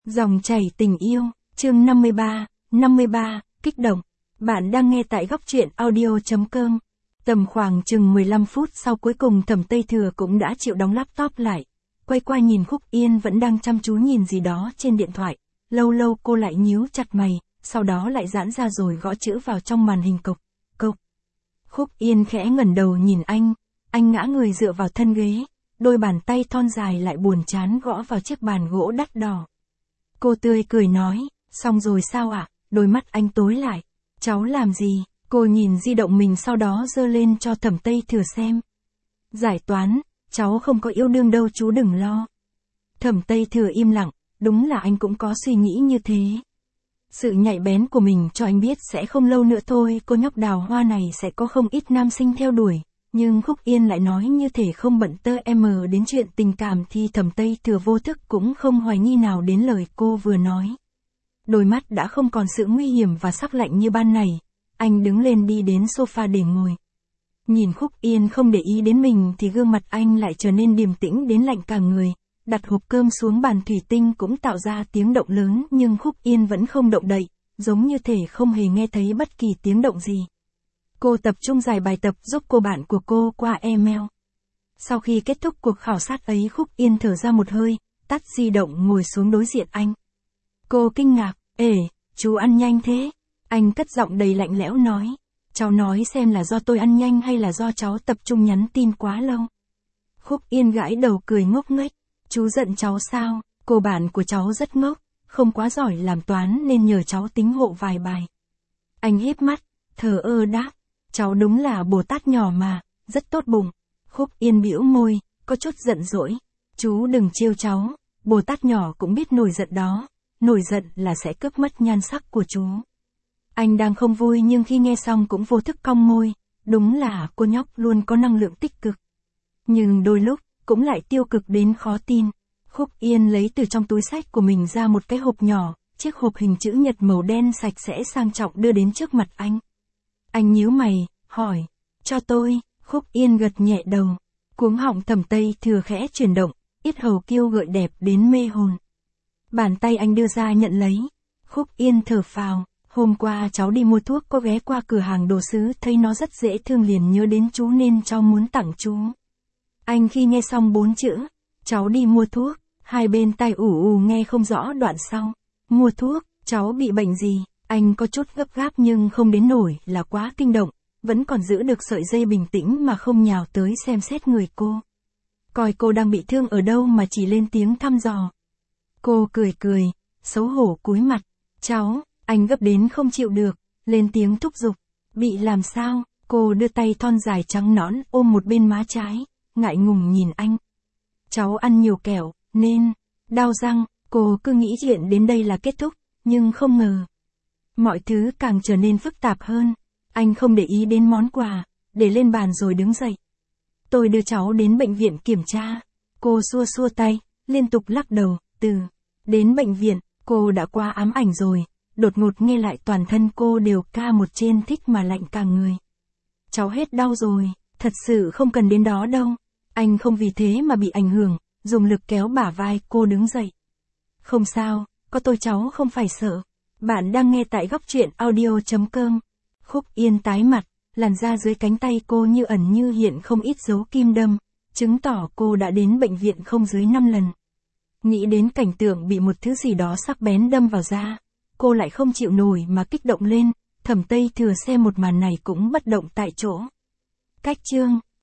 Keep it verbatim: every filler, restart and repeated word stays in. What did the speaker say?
Dòng chảy tình yêu, chương năm mươi ba, năm mươi ba, kích động. Bạn đang nghe tại góc truyện audio.com. Tầm khoảng chừng mười lăm phút sau cuối cùng Thẩm Tây Thừa cũng đã chịu đóng laptop lại. Quay qua nhìn Khúc Yên vẫn đang chăm chú nhìn gì đó trên điện thoại. Lâu lâu cô lại nhíu chặt mày, sau đó lại giãn ra rồi gõ chữ vào trong màn hình cộc, cộc. Khúc Yên khẽ ngẩng đầu nhìn anh, anh ngã người dựa vào thân ghế, đôi bàn tay thon dài lại buồn chán gõ vào chiếc bàn gỗ đắt đỏ. Cô tươi cười nói, xong rồi sao ạ? À? Đôi mắt anh tối lại. Cháu làm gì? Cô nhìn di động mình sau đó giơ lên cho Thẩm Tây Thừa xem. Giải toán, cháu không có yêu đương đâu chú đừng lo. Thẩm Tây Thừa im lặng, đúng là anh cũng có suy nghĩ như thế. Sự nhạy bén của mình cho anh biết sẽ không lâu nữa thôi cô nhóc đào hoa này sẽ có không ít nam sinh theo đuổi. Nhưng Khúc Yên lại nói như thể không bận tơ em đến chuyện tình cảm thì Thẩm Tây Thừa vô thức cũng không hoài nghi nào đến lời cô vừa nói. Đôi mắt đã không còn sự nguy hiểm và sắc lạnh như ban nãy. Anh đứng lên đi đến sofa để ngồi. Nhìn Khúc Yên không để ý đến mình thì gương mặt anh lại trở nên điềm tĩnh đến lạnh cả người. Đặt hộp cơm xuống bàn thủy tinh cũng tạo ra tiếng động lớn nhưng Khúc Yên vẫn không động đậy, giống như thể không hề nghe thấy bất kỳ tiếng động gì. Cô tập trung giải bài tập giúp cô bạn của cô qua email. Sau khi kết thúc cuộc khảo sát ấy Khúc Yên thở ra một hơi, tắt di động ngồi xuống đối diện anh. Cô kinh ngạc, ê, chú ăn nhanh thế. Anh cất giọng đầy lạnh lẽo nói, cháu nói xem là do tôi ăn nhanh hay là do cháu tập trung nhắn tin quá lâu. Khúc Yên gãi đầu cười ngốc nghếch, chú giận cháu sao? Cô bạn của cháu rất ngốc, không quá giỏi làm toán nên nhờ cháu tính hộ vài bài. Anh híp mắt, thờ ơ đáp. Cháu đúng là Bồ Tát nhỏ mà, rất tốt bụng. Khúc Yên bĩu môi, có chút giận dỗi. Chú đừng trêu cháu, Bồ Tát nhỏ cũng biết nổi giận đó. Nổi giận là sẽ cướp mất nhan sắc của chú. Anh đang không vui nhưng khi nghe xong cũng vô thức cong môi. Đúng là cô nhóc luôn có năng lượng tích cực. Nhưng đôi lúc, cũng lại tiêu cực đến khó tin. Khúc Yên lấy từ trong túi xách của mình ra một cái hộp nhỏ. Chiếc hộp hình chữ nhật màu đen sạch sẽ sang trọng đưa đến trước mặt anh. Anh nhíu mày, hỏi, cho tôi. Khúc Yên gật nhẹ đầu. Cuống họng Thẩm Tây Thừa khẽ chuyển động, yết hầu kiêu gợi đẹp đến mê hồn. Bàn tay anh đưa ra nhận lấy. Khúc Yên thở phào, hôm qua cháu đi mua thuốc có ghé qua cửa hàng đồ sứ thấy nó rất dễ thương liền nhớ đến chú nên cháu muốn tặng chú. Anh khi nghe xong bốn chữ, cháu đi mua thuốc, hai bên tai ù ù nghe không rõ đoạn sau. Mua thuốc, cháu bị bệnh gì? Anh có chút gấp gáp nhưng không đến nổi là quá kinh động, vẫn còn giữ được sợi dây bình tĩnh mà không nhào tới xem xét người cô. Coi cô đang bị thương ở đâu mà chỉ lên tiếng thăm dò. Cô cười cười, xấu hổ cúi mặt. Cháu, anh gấp đến không chịu được, lên tiếng thúc giục. Bị làm sao? Cô đưa tay thon dài trắng nõn ôm một bên má trái, ngại ngùng nhìn anh. Cháu ăn nhiều kẹo, nên, đau răng. Cô cứ nghĩ chuyện đến đây là kết thúc, nhưng không ngờ. Mọi thứ càng trở nên phức tạp hơn. Anh không để ý đến món quà, để lên bàn rồi đứng dậy. Tôi đưa cháu đến bệnh viện kiểm tra. Cô xua xua tay, liên tục lắc đầu, từ đến bệnh viện, cô đã qua ám ảnh rồi. Đột ngột nghe lại toàn thân cô đều ca một trên thích mà lạnh cả người. Cháu hết đau rồi, thật sự không cần đến đó đâu. Anh không vì thế mà bị ảnh hưởng, dùng lực kéo bả vai cô đứng dậy. Không sao, có tôi cháu không phải sợ. Bạn đang nghe tại góc truyện audio.com. Khúc Yên tái mặt, làn da dưới cánh tay cô như ẩn như hiện không ít dấu kim đâm, chứng tỏ cô đã đến bệnh viện không dưới năm lần. Nghĩ đến cảnh tượng bị một thứ gì đó sắc bén đâm vào da, cô lại không chịu nổi mà kích động lên. Thẩm Tây Thừa xem một màn này cũng bất động tại chỗ. Cách chương